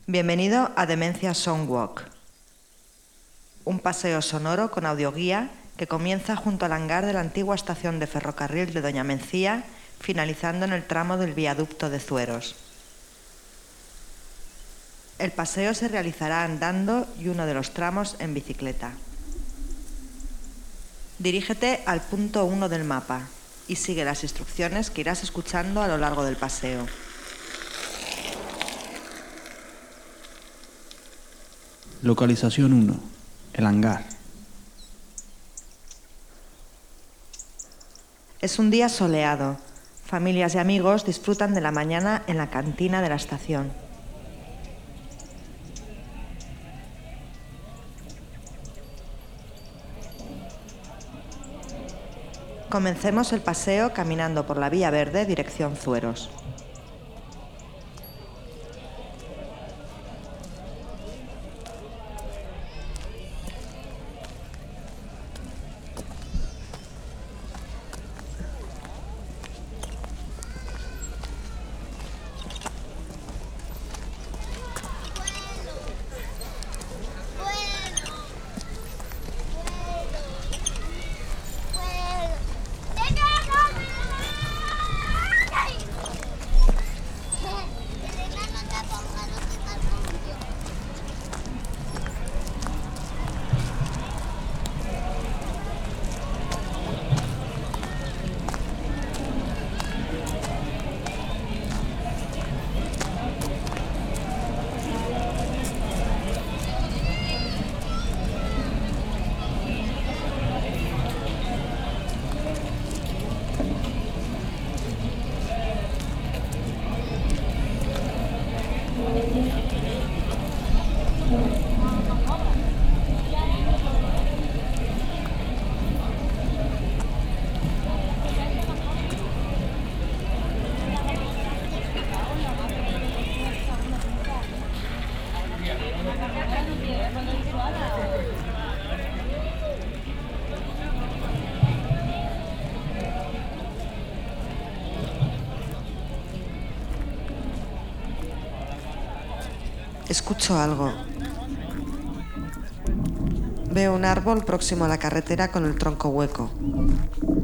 Bienvenido a Demencia Soundwalk, un paseo sonoro con audioguía que comienza junto al hangar de la antigua estación de ferrocarril de Doña Mencía, finalizando en el tramo del viaducto de Zueros. El paseo se realizará andando y uno de los tramos en bicicleta. Dirígete al punto 1 del mapa y sigue las instrucciones que irás escuchando a lo largo del paseo. Localización 1. El hangar. Es un día soleado. Familias y amigos disfrutan de la mañana en la cantina de la estación. Comencemos el paseo caminando por la Vía Verde, dirección Zueros. Escucho algo. Veo un árbol próximo a la carretera con el tronco hueco.